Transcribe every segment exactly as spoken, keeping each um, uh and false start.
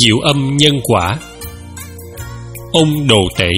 diệu âm nhân quả. Ông Đồ Tể.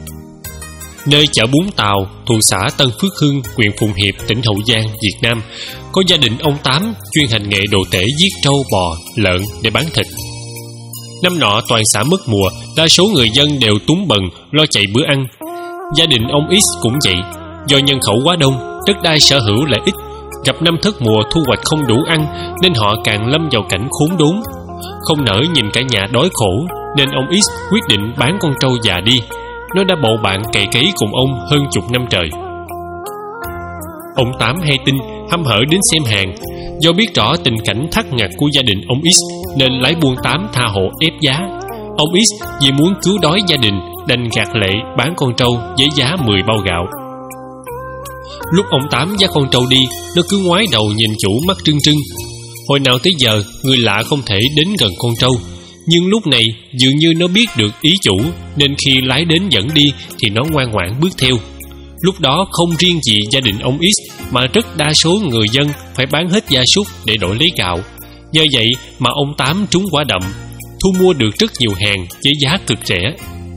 Nơi chợ Bún Tàu thuộc xã Tân Phước Hưng, huyện Phụng Hiệp, tỉnh Hậu Giang, Việt Nam, có gia đình ông Tám chuyên hành nghề đồ tể giết trâu, bò, lợn để bán thịt. Năm nọ toàn xã mất mùa, đa số người dân đều túng bần lo chạy bữa ăn. Gia đình ông X cũng vậy. Do nhân khẩu quá đông, đất đai sở hữu lại ít, gặp năm thất mùa thu hoạch không đủ ăn, nên họ càng lâm vào cảnh khốn đốn. Không nỡ nhìn cả nhà đói khổ, nên ông X quyết định bán con trâu già đi. Nó đã bầu bạn cày cấy cùng ông hơn chục năm trời. Ông Tám hay tin, hăm hở đến xem hàng. Do biết rõ tình cảnh thắt ngặt của gia đình ông X, nên lái buôn Tám tha hộ ép giá. Ông X vì muốn cứu đói gia đình, đành gạt lệ bán con trâu với giá mười bao gạo. Lúc ông Tám dắt con trâu đi, nó cứ ngoái đầu nhìn chủ mắt trưng trưng. Hồi nào tới giờ người lạ không thể đến gần con trâu, nhưng lúc này dường như nó biết được ý chủ, nên khi lái đến dẫn đi thì nó ngoan ngoãn bước theo. Lúc đó không riêng gì gia đình ông X, mà rất đa số người dân phải bán hết gia súc để đổi lấy gạo. Do vậy mà ông Tám trúng quả đậm, thu mua được rất nhiều hàng với giá cực rẻ.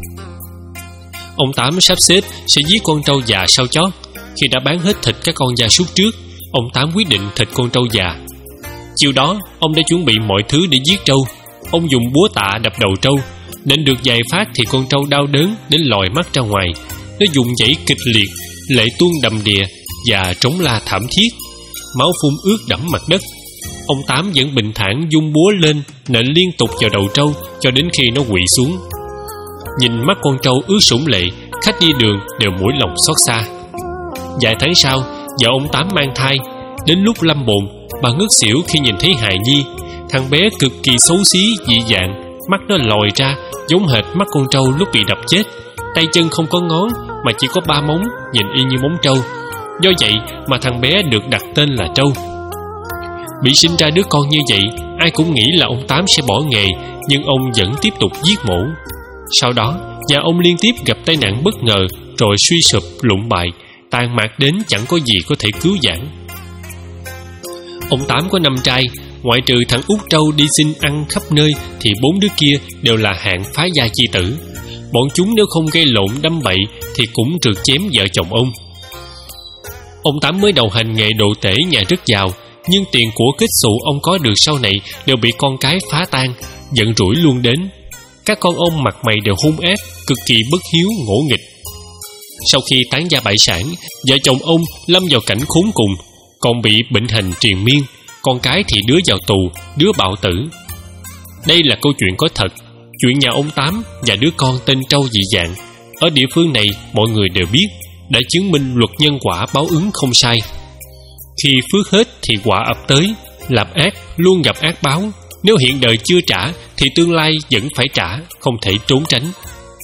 Ông Tám sắp xếp sẽ giết con trâu già sau chót. Khi đã bán hết thịt các con gia súc trước, ông Tám quyết định thịt con trâu già. Chiều đó ông đã chuẩn bị mọi thứ để giết trâu. Ông dùng búa tạ đập đầu trâu, nên được vài phát thì con trâu đau đớn đến lòi mắt ra ngoài. Nó dùng dãy kịch liệt, lệ tuôn đầm đìa và trống la thảm thiết. Máu phun ướt đẫm mặt đất. Ông Tám vẫn bình thản vung búa lên, nện liên tục vào đầu trâu cho đến khi nó quỵ xuống. Nhìn mắt con trâu ướt sũng lệ, khách đi đường đều mũi lòng xót xa. Vài tháng sau, vợ ông Tám mang thai. Đến lúc lâm bồn, bà ngất xỉu khi nhìn thấy hài nhi. Thằng bé cực kỳ xấu xí, dị dạng. Mắt nó lòi ra, giống hệt mắt con trâu lúc bị đập chết. Tay chân không có ngón, mà chỉ có ba móng, nhìn y như móng trâu. Do vậy mà thằng bé được đặt tên là Trâu. Bị sinh ra đứa con như vậy, ai cũng nghĩ là ông Tám sẽ bỏ nghề, nhưng ông vẫn tiếp tục giết mổ. Sau đó, nhà ông liên tiếp gặp tai nạn bất ngờ, rồi suy sụp lụng bại, tàn mạc đến chẳng có gì có thể cứu vãn. Ông Tám có năm trai, ngoại trừ thằng út Trâu đi xin ăn khắp nơi, thì bốn đứa kia đều là hạng phá gia chi tử. Bọn chúng nếu không gây lộn đâm bậy thì cũng trượt chém vợ chồng ông. Ông Tám mới đầu hành nghề đồ tể nhà rất giàu, nhưng tiền của kết xù ông có được sau này đều bị con cái phá tan, giận rủi luôn đến. Các con ông mặt mày đều hung ác, cực kỳ bất hiếu ngỗ nghịch. Sau khi tán gia bại sản, vợ chồng ông lâm vào cảnh khốn cùng, còn bị bệnh hành triền miên. Con cái thì đứa vào tù, đứa bạo tử. Đây là câu chuyện có thật. Chuyện nhà ông Tám và đứa con tên Trâu dị dạng ở địa phương này mọi người đều biết, đã chứng minh luật nhân quả báo ứng không sai. Khi phước hết thì quả ập tới. Làm ác luôn gặp ác báo. Nếu hiện đời chưa trả thì tương lai vẫn phải trả, không thể trốn tránh.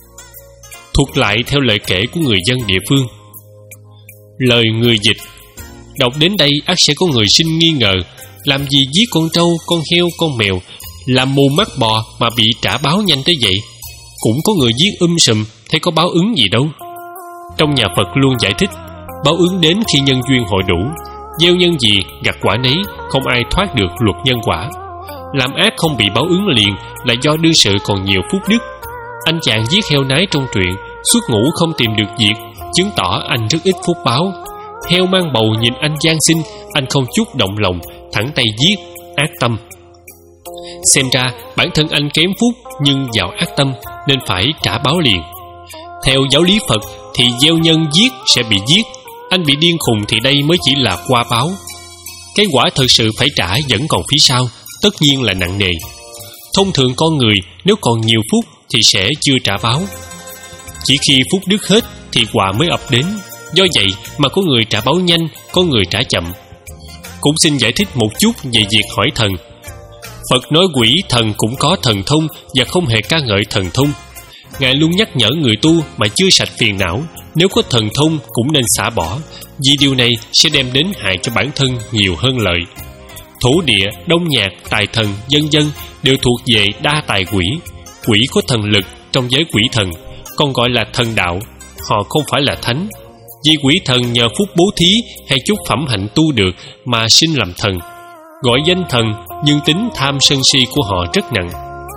Thuộc lại theo lời kể của người dân địa phương. Lời người dịch: đọc đến đây ắt sẽ có người sinh nghi ngờ, làm gì giết con trâu, con heo, con mèo, làm mù mắt bò mà bị trả báo nhanh tới vậy. Cũng có người giết um sùm, thấy có báo ứng gì đâu. Trong nhà Phật luôn giải thích, báo ứng đến khi nhân duyên hội đủ. Gieo nhân gì gặt quả nấy, không ai thoát được luật nhân quả. Làm ác không bị báo ứng liền là do đương sự còn nhiều phúc đức. Anh chàng giết heo nái trong truyện, suốt ngủ không tìm được việc, chứng tỏ anh rất ít phúc báo. Heo mang bầu nhìn anh gian sinh, anh không chút động lòng, thẳng tay giết, ác tâm. Xem ra bản thân anh kém phúc nhưng giàu ác tâm, nên phải trả báo liền. Theo giáo lý Phật thì gieo nhân giết sẽ bị giết. Anh bị điên khùng thì đây mới chỉ là qua báo. Cái quả thực sự phải trả vẫn còn phía sau, tất nhiên là nặng nề. Thông thường con người nếu còn nhiều phúc thì sẽ chưa trả báo. Chỉ khi phúc đức hết thì quả mới ập đến. Do vậy mà có người trả báo nhanh, có người trả chậm. Cũng xin giải thích một chút về việc hỏi thần. Phật nói quỷ thần cũng có thần thông và không hề ca ngợi thần thông. Ngài luôn nhắc nhở người tu mà chưa sạch phiền não, nếu có thần thông cũng nên xả bỏ, vì điều này sẽ đem đến hại cho bản thân nhiều hơn lợi. Thổ địa, đông nhạc, tài thần, vân vân đều thuộc về đa tài quỷ. Quỷ có thần lực trong giới quỷ thần, còn gọi là thần đạo. Họ không phải là thánh, vì quỷ thần nhờ phúc bố thí hay chút phẩm hạnh tu được mà sinh làm thần. Gọi danh thần, nhưng tính tham sân si của họ rất nặng.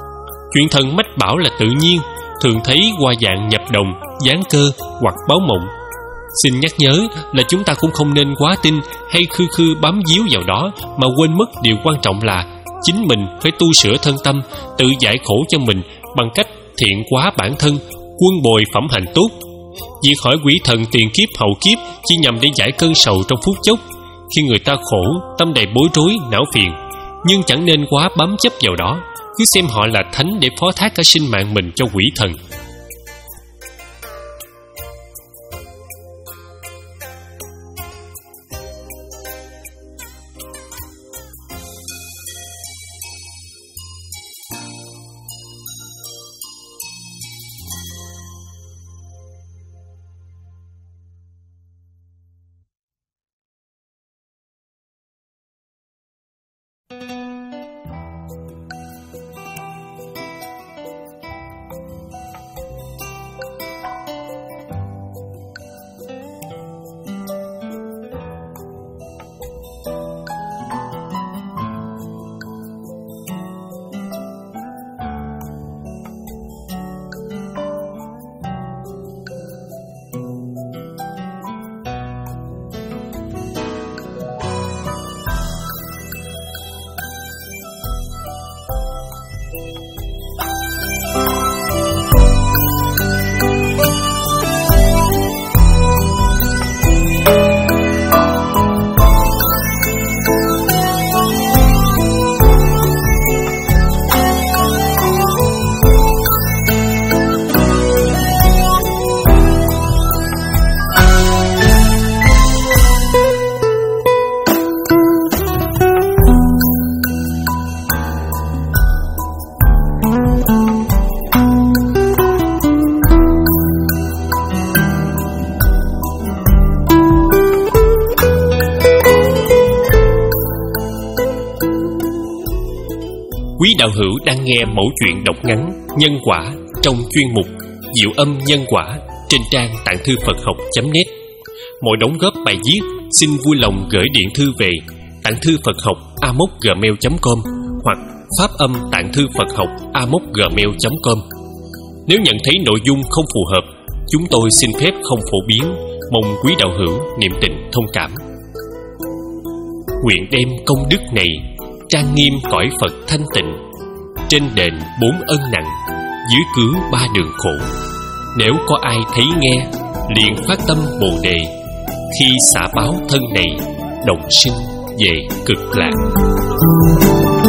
Chuyện thần mách bảo là tự nhiên, thường thấy qua dạng nhập đồng, giáng cơ hoặc báo mộng. Xin nhắc nhớ là chúng ta cũng không nên quá tin hay khư khư bám víu vào đó, mà quên mất điều quan trọng là chính mình phải tu sửa thân tâm, tự giải khổ cho mình bằng cách thiện hóa bản thân, quân bồi phẩm hành tốt. Việc hỏi quỷ thần tiền kiếp hậu kiếp chỉ nhằm để giải cơn sầu trong phút chốc, khi người ta khổ, tâm đầy bối rối, não phiền. Nhưng chẳng nên quá bám chấp vào đó, cứ xem họ là thánh để phó thác cả sinh mạng mình cho quỷ thần. Quý đạo hữu đang nghe mẩu chuyện đọc ngắn Nhân Quả trong chuyên mục Diệu Âm Nhân Quả trên trang tạng thư Phật học chấm net. Mọi đóng góp bài viết xin vui lòng gửi điện thư về tạng thư Phật học a mốc gmail chấm com hoặc pháp âm tạng thư Phật học a mốc gmail chấm com. Nếu nhận thấy nội dung không phù hợp, chúng tôi xin phép không phổ biến, mong quý đạo hữu niệm tình thông cảm. Nguyện đem công đức này trang nghiêm cõi Phật thanh tịnh, trên đền bốn ân nặng, dưới cứu ba đường khổ. Nếu có ai thấy nghe, liền phát tâm Bồ đề, khi xả báo thân này, đồng sinh về cực lạc.